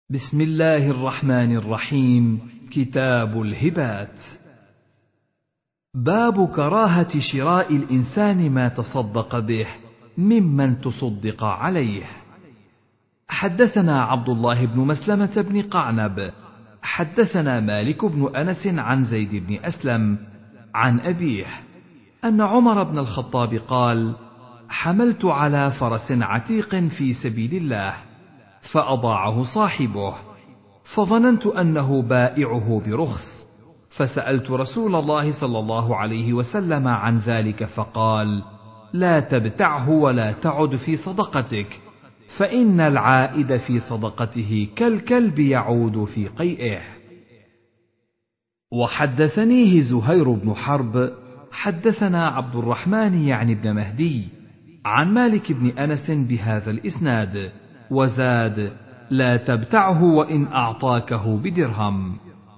بسم الله الرحمن الرحيم. كتاب الهبات. باب كراهة شراء الإنسان ما تصدق به ممن تصدق عليه. حدثنا عبد الله بن مسلمة بن قعنب حدثنا مالك بن أنس عن زيد بن أسلم عن أبيه أن عمر بن الخطاب قال: حملت على فرس عتيق في سبيل الله فأضاعه صاحبه، فظننت أنه بائعه برخص، فسألت رسول الله صلى الله عليه وسلم عن ذلك فقال: لا تبتعه ولا تعد في صدقتك، فإن العائد في صدقته كالكلب يعود في قيئه. وحدثنيه زهير بن حرب حدثنا عبد الرحمن يعني بن مهدي عن مالك بن أنس بهذا الإسناد، وزاد: لا تبتعه وإن أعطاكه بدرهم.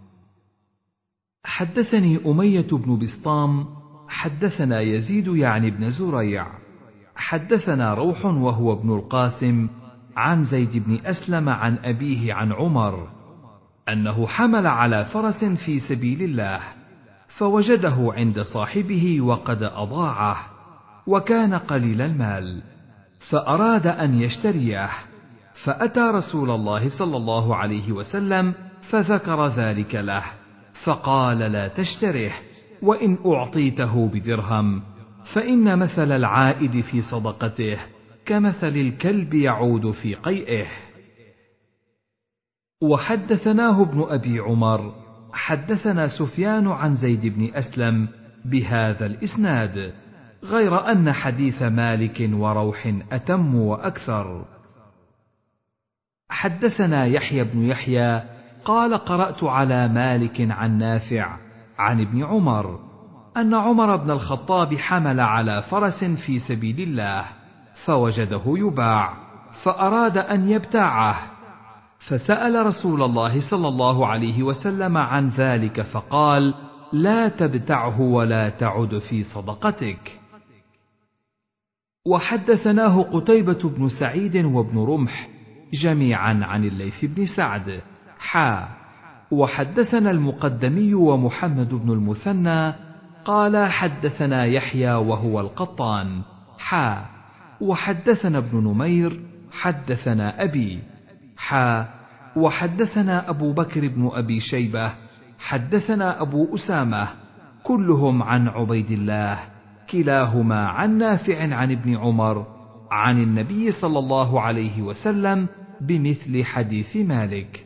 حدثني أمية بن بسطام حدثنا يزيد يعني بن زريع حدثنا روح وهو ابن القاسم عن زيد بن أسلم عن أبيه عن عمر أنه حمل على فرس في سبيل الله فوجده عند صاحبه وقد أضاعه، وكان قليل المال، فأراد أن يشتريه، فأتى رسول الله صلى الله عليه وسلم فذكر ذلك له، فقال: لا تشتره، وإن أعطيته بدرهم، فإن مثل العائد في صدقته كمثل الكلب يعود في قيئه. وحدثناه ابن أبي عمر حدثنا سفيان عن زيد بن أسلم بهذا الإسناد، غير أن حديث مالك وروح أتم وأكثر. حدثنا يحيى بن يحيى قال: قرأت على مالك عن نافع عن ابن عمر أن عمر بن الخطاب حمل على فرس في سبيل الله فوجده يباع، فأراد أن يبتاعه، فسأل رسول الله صلى الله عليه وسلم عن ذلك فقال: لا تبتعه ولا تعد في صدقتك. وحدثناه قتيبة بن سعيد وابن رمح جميعا عن الليث بن سعد وحدثنا المقدمي ومحمد بن المثنى قال: حدثنا يحيى وهو القطان وحدثنا ابن نمير حدثنا أبي وحدثنا أبو بكر بن أبي شيبة حدثنا أبو أسامة كلهم عن عبيد الله كلاهما عن نافع عن ابن عمر عن النبي صلى الله عليه وسلم بمثل حديث مالك.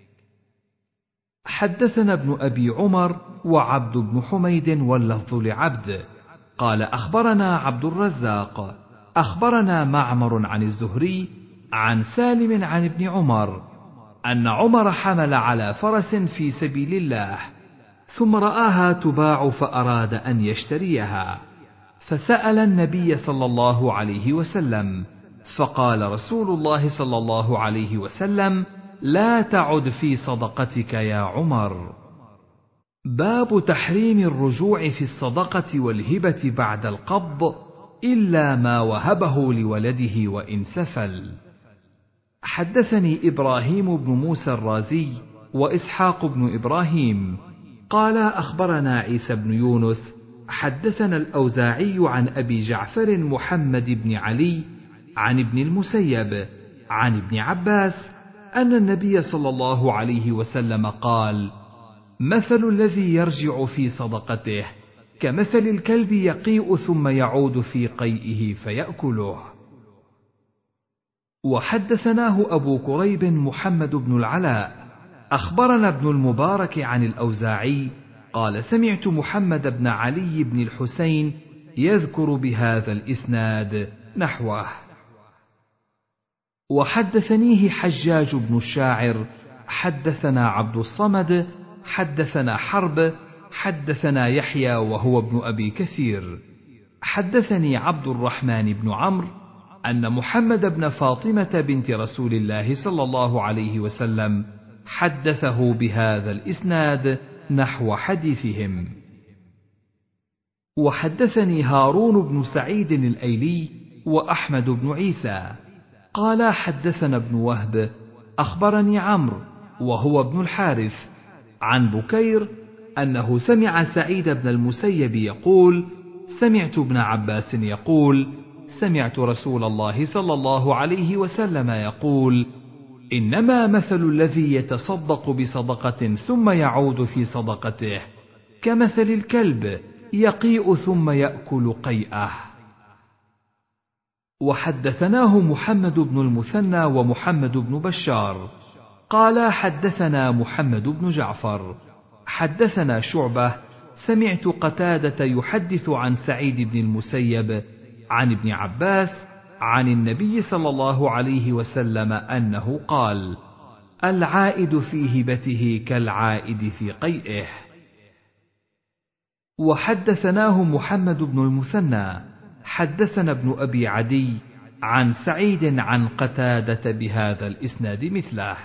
حدثنا ابن أبي عمر وعبد بن حميد واللفظ لعبد قال: أخبرنا عبد الرزاق أخبرنا معمر عن الزهري عن سالم عن ابن عمر أن عمر حمل على فرس في سبيل الله ثم رآها تباع فأراد أن يشتريها، فسأل النبي صلى الله عليه وسلم، فقال رسول الله صلى الله عليه وسلم: لا تعد في صدقتك يا عمر. باب تحريم الرجوع في الصدقة والهبة بعد القبض إلا ما وهبه لولده وإن سفل. حدثني إبراهيم بن موسى الرازي وإسحاق بن إبراهيم قال: أخبرنا عيسى بن يونس حدثنا الأوزاعي عن أبي جعفر محمد بن علي عن ابن المسيب عن ابن عباس أن النبي صلى الله عليه وسلم قال: مثل الذي يرجع في صدقته كمثل الكلب يقيء ثم يعود في قيئه فيأكله. وحدثناه أبو كريب محمد بن العلاء أخبرنا ابن المبارك عن الأوزاعي قال: سمعت محمد بن علي بن الحسين يذكر بهذا الإسناد نحوه. وحدثنيه حجاج بن الشاعر حدثنا عبد الصمد حدثنا حرب حدثنا يحيى وهو ابن أبي كثير حدثني عبد الرحمن بن عمرو أن محمد بن فاطمة بنت رسول الله صلى الله عليه وسلم حدثه بهذا الإسناد نحو حديثهم. وحدثني هارون بن سعيد الأيلي وأحمد بن عيسى قال: حدثنا ابن وهب أخبرني عمرو وهو ابن الحارث عن بكير أنه سمع سعيد بن المسيب يقول: سمعت ابن عباس يقول: سمعت رسول الله صلى الله عليه وسلم يقول: إنما مثل الذي يتصدق بصدقة ثم يعود في صدقته كمثل الكلب يقيء ثم يأكل قيئه. وحدثناه محمد بن المثنى ومحمد بن بشار قال: حدثنا محمد بن جعفر حدثنا شعبة سمعت قتادة يحدث عن سعيد بن المسيب عن ابن عباس عن النبي صلى الله عليه وسلم أنه قال: العائد في هبته كالعائد في قيئه. وحدثناه محمد بن المثنى حدثنا ابن أبي عدي عن سعيد عن قتادة بهذا الإسناد مثله.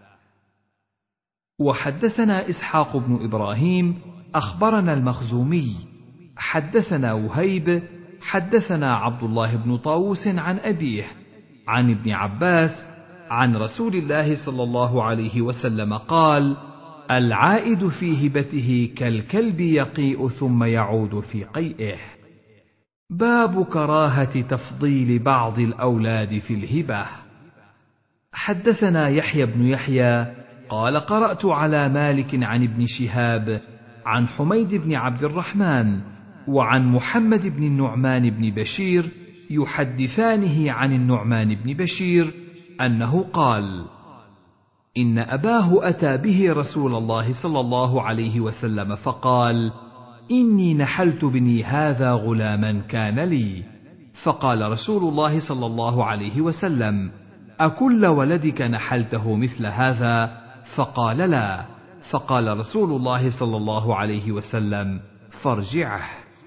وحدثنا إسحاق بن إبراهيم أخبرنا المخزومي حدثنا وهيب حدثنا عبد الله بن طاووس عن أبيه عن ابن عباس عن رسول الله صلى الله عليه وسلم قال: العائد في هبته كالكلب يقيء ثم يعود في قيئه. باب كراهة تفضيل بعض الأولاد في الهبة. حدثنا يحيى بن يحيى قال: قرأت على مالك عن ابن شهاب عن حميد بن عبد الرحمن وعن محمد بن النعمان بن بشير يحدثانه عن النعمان بن بشير أنه قال: إن أباه أتى به رسول الله صلى الله عليه وسلم فقال: إني نحلت بني هذا غلاما كان لي. فقال رسول الله صلى الله عليه وسلم: أكل ولدك نحلته مثل هذا؟ فقال: لا. فقال رسول الله صلى الله عليه وسلم: فارجعه.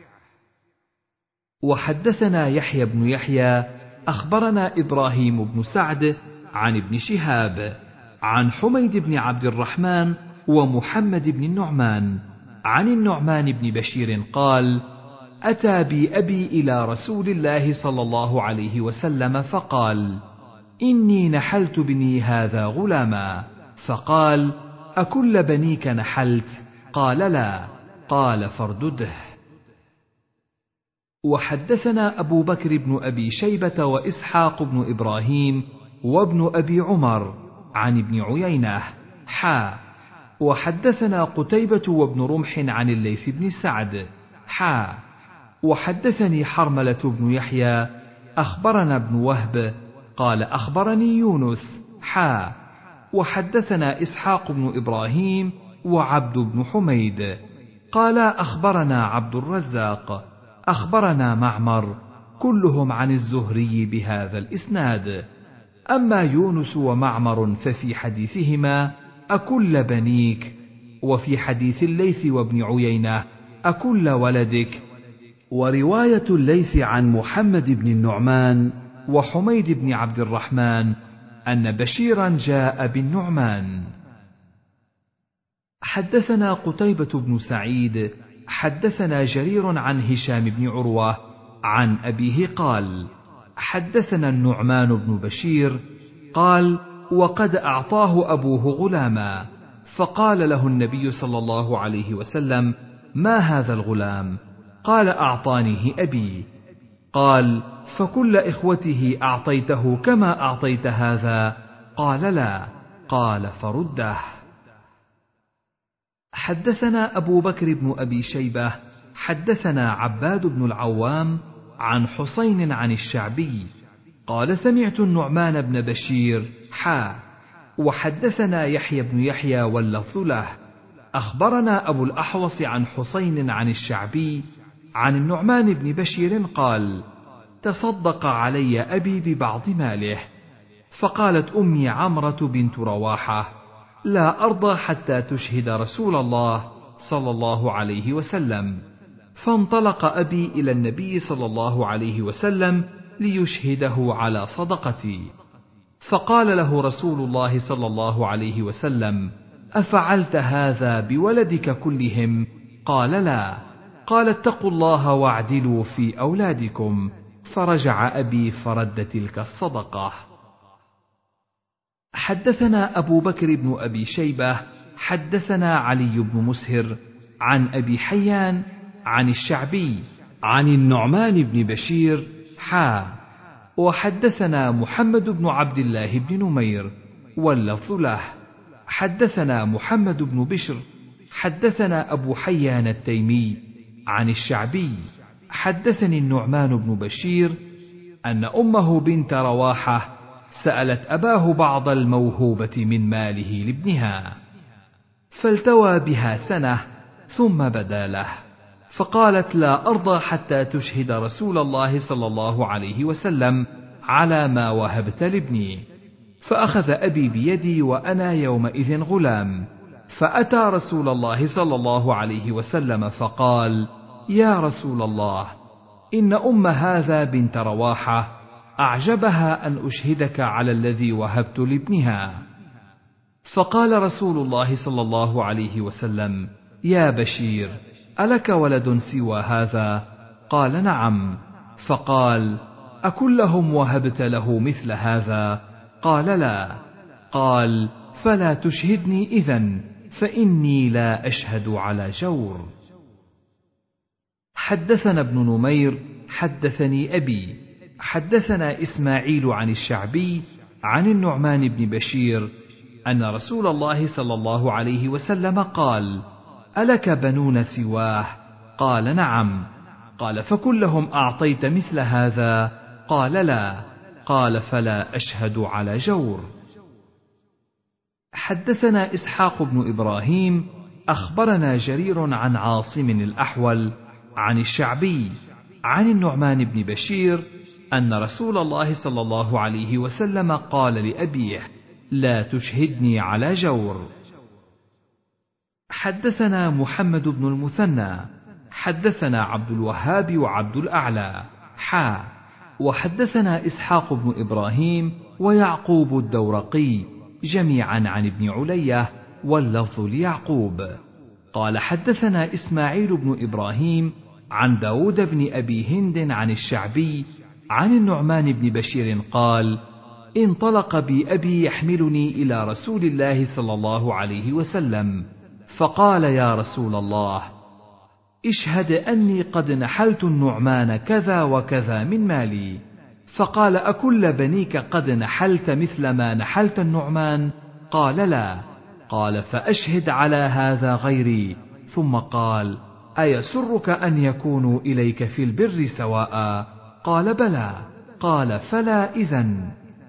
وحدثنا يحيى بن يحيى أخبرنا إبراهيم بن سعد عن ابن شهاب عن حميد بن عبد الرحمن ومحمد بن النعمان عن النعمان بن بشير قال: أتى بي أبي إلى رسول الله صلى الله عليه وسلم فقال: إني نحلت بني هذا غلاما. فقال: أكل بنيك نحلت؟ قال: لا. قال: فاردده. وحدثنا أبو بكر بن أبي شيبة وإسحاق بن إبراهيم وابن أبي عمر عن ابن عيينة وحدثنا قتيبة وابن رمح عن الليث بن سعد وحدثني حرملة بن يحيى أخبرنا ابن وهب قال: أخبرني يونس وحدثنا إسحاق بن إبراهيم وعبد بن حميد قال: أخبرنا عبد الرزاق أخبرنا معمر كلهم عن الزهري بهذا الإسناد. أما يونس ومعمر ففي حديثهما: أكل بنيك، وفي حديث الليث وابن عيينة: أكل ولدك. ورواية الليث عن محمد بن النعمان وحميد بن عبد الرحمن أن بشيرا جاء بالنعمان. حدثنا قتيبة بن سعيد حدثنا جرير عن هشام بن عروة عن أبيه قال: حدثنا النعمان بن بشير قال: وقد أعطاه أبوه غلاما، فقال له النبي صلى الله عليه وسلم: ما هذا الغلام؟ قال: أعطانيه أبي. قال: فكل إخوته أعطيته كما أعطيت هذا؟ قال: لا. قال: فرده. حدثنا أبو بكر بن أبي شيبة حدثنا عباد بن العوام عن حسين عن الشعبي قال: سمعت النعمان بن بشير وحدثنا يحيى بن يحيى واللفظ له أخبرنا أبو الأحوص عن حسين عن الشعبي عن النعمان بن بشير قال: تصدق علي أبي ببعض ماله. فقالت أمي عمرة بنت رواحة: لا أرضى حتى تشهد رسول الله صلى الله عليه وسلم. فانطلق أبي إلى النبي صلى الله عليه وسلم ليشهده على صدقتي. فقال له رسول الله صلى الله عليه وسلم: أفعلت هذا بولدك كلهم؟ قال: لا. قال: اتقوا الله واعدلوا في أولادكم. فرجع أبي فرد تلك الصدقة. حدثنا أبو بكر بن أبي شيبة حدثنا علي بن مسهر عن أبي حيان عن الشعبي عن النعمان بن بشير وحدثنا محمد بن عبد الله بن نمير واللفظ له حدثنا محمد بن بشر حدثنا أبو حيان التيمي عن الشعبي حدثني النعمان بن بشير أن أمه بنت رواحة سألت أباه بعض الموهوبة من ماله لابنها، فالتوى بها سنة ثم بدا له، فقالت: لا أرضى حتى تشهد رسول الله صلى الله عليه وسلم على ما وهبت لابني. فأخذ أبي بيدي وأنا يومئذ غلام، فأتى رسول الله صلى الله عليه وسلم فقال: يا رسول الله، إن أم هذا بنت رواحة أعجبها أن أشهدك على الذي وهبت لابنها. فقال رسول الله صلى الله عليه وسلم: يا بشير، ألك ولد سوى هذا؟ قال: نعم. فقال: أكلهم وهبت له مثل هذا؟ قال: لا. قال: فلا تشهدني إذن، فإني لا أشهد على جور. حدثنا ابن نمير حدثني أبي حدثنا إسماعيل عن الشعبي عن النعمان بن بشير أن رسول الله صلى الله عليه وسلم قال: ألك بنون سواه؟ قال: نعم. قال: فكلهم أعطيت مثل هذا؟ قال: لا. قال: فلا أشهد على جور. حدثنا إسحاق بن إبراهيم أخبرنا جرير عن عاصم الأحول عن الشعبي عن النعمان بن بشير أن رسول الله صلى الله عليه وسلم قال لأبيه: لا تشهدني على جور. حدثنا محمد بن المثنى حدثنا عبد الوهاب وعبد الأعلى وحدثنا إسحاق بن إبراهيم ويعقوب الدورقي جميعا عن ابن علية واللفظ ليعقوب قال: حدثنا إسماعيل بن إبراهيم عن داود بن أبي هند عن الشعبي عن النعمان بن بشير قال: انطلق بي أبي يحملني إلى رسول الله صلى الله عليه وسلم، فقال: يا رسول الله، اشهد أني قد نحلت النعمان كذا وكذا من مالي. فقال: أكل بنيك قد نحلت مثل ما نحلت النعمان؟ قال: لا. قال: فأشهد على هذا غيري. ثم قال: أيسرك أن يكونوا إليك في البر سواء؟ قال: بلى. قال: فلا إذن.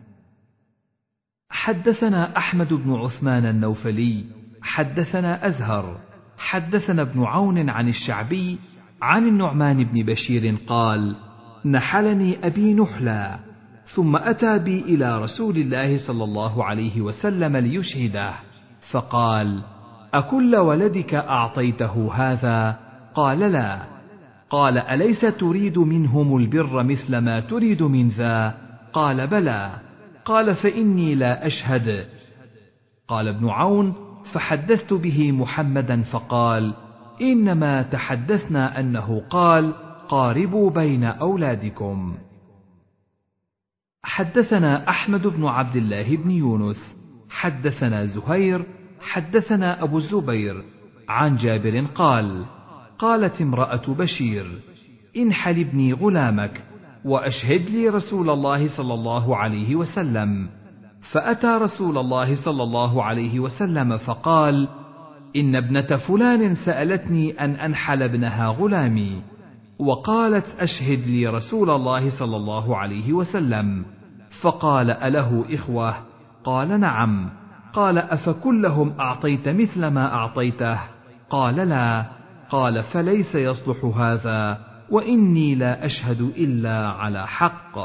حدثنا أحمد بن عثمان النوفلي حدثنا أزهر حدثنا ابن عون عن الشعبي عن النعمان بن بشير قال: نحلني أبي نحلا، ثم أتى بي إلى رسول الله صلى الله عليه وسلم ليشهده، فقال: أكل ولدك أعطيته هذا؟ قال: لا. قال: أليس تريد منهم البر مثل ما تريد من ذا؟ قال: بلى. قال: فإني لا أشهد. قال ابن عون: فحدثت به محمدا فقال: إنما تحدثنا أنه قال: قاربوا بين أولادكم. حدثنا أحمد بن عبد الله بن يونس حدثنا زهير حدثنا أبو الزبير عن جابر قال: قالت امرأة بشير: انحل ابني غلامك وأشهد لي رسول الله صلى الله عليه وسلم. فأتى رسول الله صلى الله عليه وسلم فقال: إن ابنة فلان سألتني أن أنحل ابنها غلامي، وقالت: أشهد لي رسول الله صلى الله عليه وسلم. فقال: أله إخوة؟ قال: نعم. قال: أفكلهم أعطيت مثل ما أعطيته؟ قال: لا. قال: فليس يصلح هذا، وإني لا أشهد إلا على حق.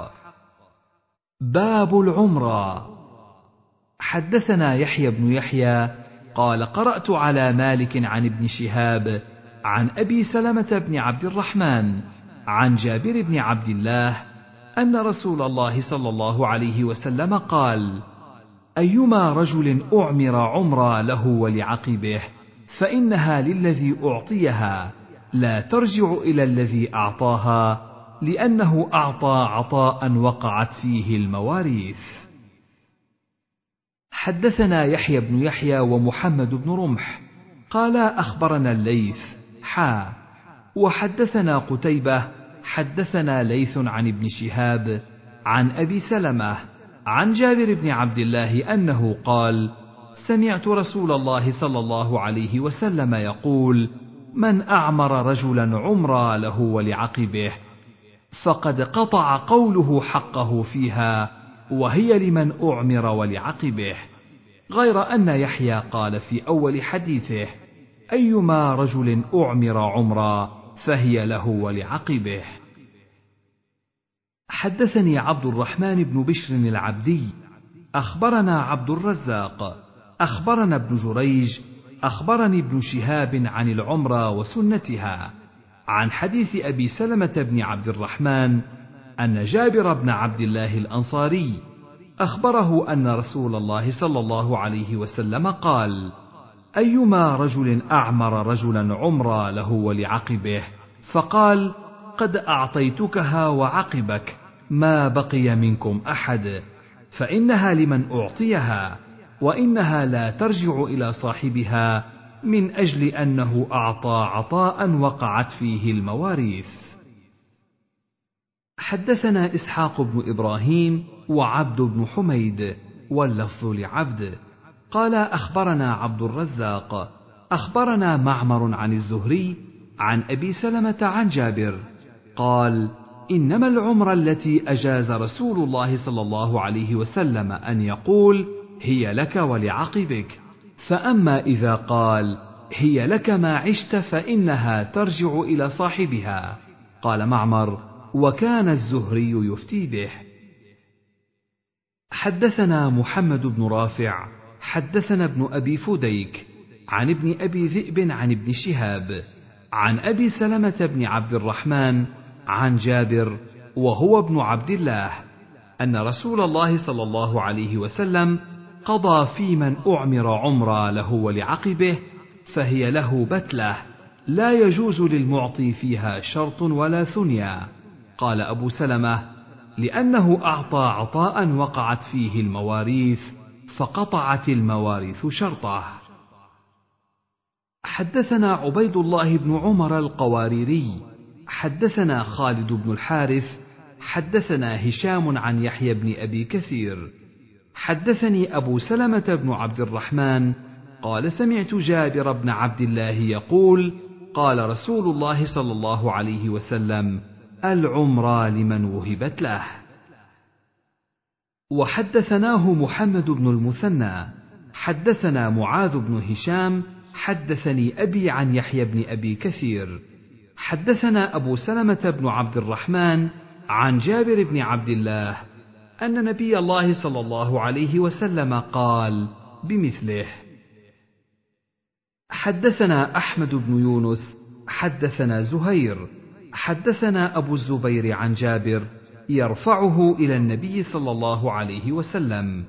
باب العمرة. حدثنا يحيى بن يحيى قال: قرأت على مالك عن ابن شهاب عن أبي سلمة بن عبد الرحمن عن جابر بن عبد الله أن رسول الله صلى الله عليه وسلم قال: أيما رجل أعمر عمرا له ولعقبه فإنها للذي أعطيها، لا ترجع إلى الذي أعطاها، لأنه أعطى عطاء وقعت فيه المواريث. حدثنا يحيى بن يحيى ومحمد بن رمح قال أخبرنا الليث وحدثنا قتيبة حدثنا ليث عن ابن شهاب عن أبي سلمة عن جابر بن عبد الله أنه قال: سمعت رسول الله صلى الله عليه وسلم يقول: من أعمر رجلا عمرا له ولعقبه فقد قطع قوله حقه فيها، وهي لمن أعمر ولعقبه. غير أن يحيى قال في أول حديثه: أيما رجل أعمر عمرا فهي له ولعقبه. حدثني عبد الرحمن بن بشر العبدي أخبرنا عبد الرزاق أخبرنا ابن جريج أخبرني ابن شهاب عن العمرة وسنتها عن حديث أبي سلمة بن عبد الرحمن أن جابر بن عبد الله الأنصاري أخبره أن رسول الله صلى الله عليه وسلم قال: أيما رجل أعمر رجلا عمرا له ولعقبه فقال: قد أعطيتكها وعقبك ما بقي منكم أحد، فإنها لمن أعطيها، وإنها لا ترجع إلى صاحبها من أجل أنه أعطى عطاء وقعت فيه المواريث. حدثنا إسحاق بن إبراهيم وعبد بن حميد واللفظ لعبد قال أخبرنا عبد الرزاق أخبرنا معمر عن الزهري عن أبي سلمة عن جابر قال: إنما العمرة التي أجاز رسول الله صلى الله عليه وسلم أن يقول: هي لك ولعقبك، فأما إذا قال: هي لك ما عشت فإنها ترجع إلى صاحبها. قال معمر: وكان الزهري يفتي به. حدثنا محمد بن رافع حدثنا ابن أبي فديك عن ابن أبي ذئب عن ابن شهاب عن أبي سلمة بن عبد الرحمن عن جابر وهو ابن عبد الله أن رسول الله صلى الله عليه وسلم قضى في من أعمر عمرا له ولعقبه فهي له بتلة لا يجوز للمعطي فيها شرط ولا ثنيا. قال أبو سلمة: لأنه أعطى عطاء وقعت فيه المواريث فقطعت المواريث شرطه. حدثنا عبيد الله بن عمر القواريري حدثنا خالد بن الحارث حدثنا هشام عن يحيى بن أبي كثير حدثني أبو سلمة بن عبد الرحمن قال: سمعت جابر بن عبد الله يقول: قال رسول الله صلى الله عليه وسلم: العمرة لمن وهبت له. وحدثناه محمد بن المثنى حدثنا معاذ بن هشام حدثني أبي عن يحيى بن أبي كثير حدثنا أبو سلمة بن عبد الرحمن عن جابر بن عبد الله أن نبي الله صلى الله عليه وسلم قال بمثله. حدثنا أحمد بن يونس حدثنا زهير حدثنا أبو الزبير عن جابر يرفعه إلى النبي صلى الله عليه وسلم.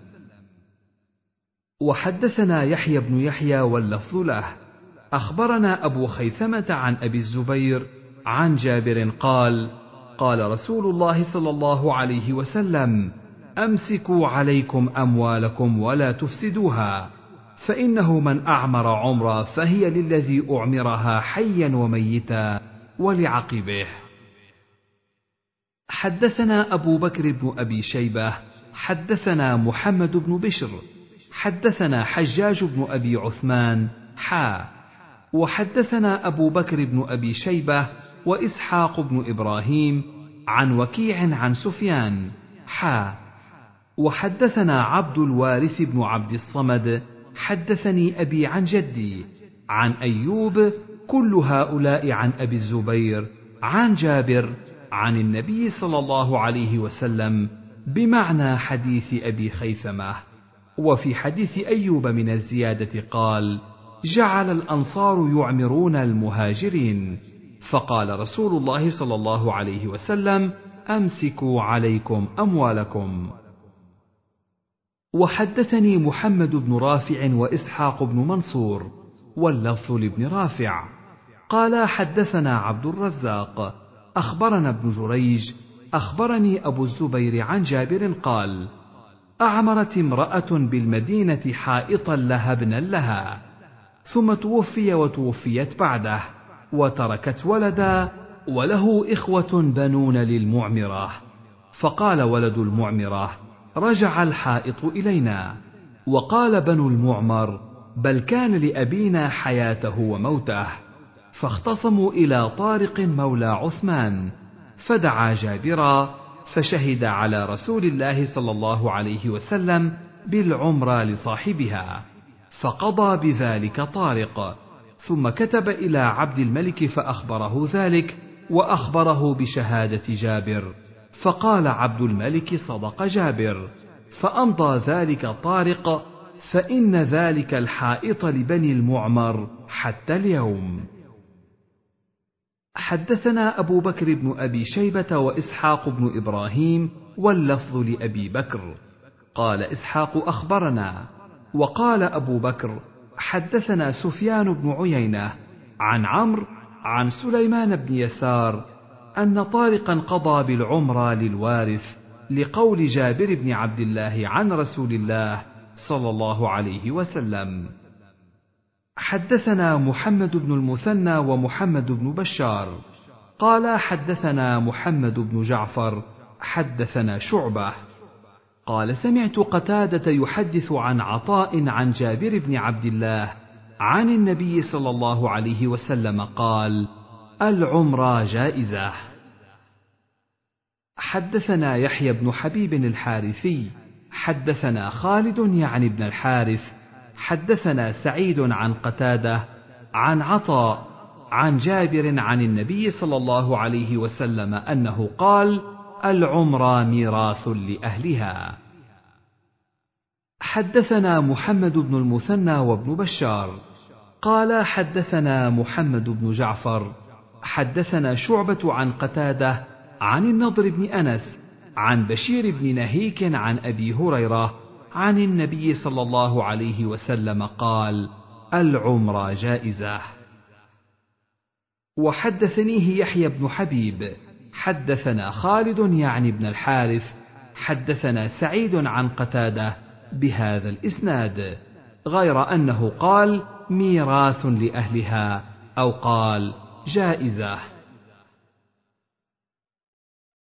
وحدثنا يحيى بن يحيى واللفظ له أخبرنا أبو خيثمة عن أبي الزبير عن جابر قال: قال رسول الله صلى الله عليه وسلم: أمسكوا عليكم أموالكم ولا تفسدوها، فإنه من أعمر عمرا فهي للذي أعمرها حيا وميتا ولعقبه. حدثنا أبو بكر بن أبي شيبة حدثنا محمد بن بشر حدثنا حجاج بن أبي عثمان وحدثنا أبو بكر بن أبي شيبة وإسحاق بن إبراهيم عن وكيع عن سفيان وحدثنا عبد الوارث بن عبد الصمد حدثني أبي عن جدي عن أيوب كل هؤلاء عن أبي الزبير عن جابر عن النبي صلى الله عليه وسلم بمعنى حديث أبي خيثمة. وفي حديث أيوب من الزيادة قال: جعل الأنصار يعمرون المهاجرين، فقال رسول الله صلى الله عليه وسلم: أمسكوا عليكم أموالكم. وحدثني محمد بن رافع وإسحاق بن منصور واللفظ لابن رافع قال: حدثنا عبد الرزاق أخبرنا ابن جريج أخبرني أبو الزبير عن جابر قال: أعمرت امرأة بالمدينة حائطا لها ابنا لها، ثم توفي وتوفيت بعده، وتركت ولدا، وله إخوة بنون للمعمرة. فقال ولد المعمرة: رجع الحائط إلينا. وقال بنو المعمر: بل كان لأبينا حياته وموته. فاختصموا إلى طارق مولى عثمان، فدعا جابرا، فشهد على رسول الله صلى الله عليه وسلم بالعمرة لصاحبها، فقضى بذلك طارق، ثم كتب إلى عبد الملك فأخبره ذلك، وأخبره بشهادة جابر، فقال عبد الملك: صدق جابر. فأمضى ذلك طارق، فإن ذلك الحائط لبني المعمر حتى اليوم. حدثنا أبو بكر بن أبي شيبة وإسحاق بن إبراهيم، واللفظ لأبي بكر. قال إسحاق: أخبرنا. وقال أبو بكر: حدثنا سفيان بن عيينة عن عمرو عن سليمان بن يسار أن طارقا قضى بالعمرة للوارث، لقول جابر بن عبد الله عن رسول الله صلى الله عليه وسلم. حدثنا محمد بن المثنى ومحمد بن بشار قال حدثنا محمد بن جعفر حدثنا شعبة قال سمعت قتادة يحدث عن عطاء عن جابر بن عبد الله عن النبي صلى الله عليه وسلم قال: العمرة جائزة. حدثنا يحيى بن حبيب الحارثي حدثنا خالد يعني بن الحارث حدثنا سعيد عن قتادة عن عطاء عن جابر عن النبي صلى الله عليه وسلم أنه قال: العمرة ميراث لأهلها. حدثنا محمد بن المثنى وابن بشار قال حدثنا محمد بن جعفر حدثنا شعبة عن قتادة عن النضر بن أنس عن بشير بن نهيك عن أبي هريرة عن النبي صلى الله عليه وسلم قال: العمرة جائزة. وحدثنيه يحيى بن حبيب حدثنا خالد يعني بن الحارث حدثنا سعيد عن قتادة بهذا الإسناد، غير أنه قال: ميراث لأهلها، أو قال: جائزة.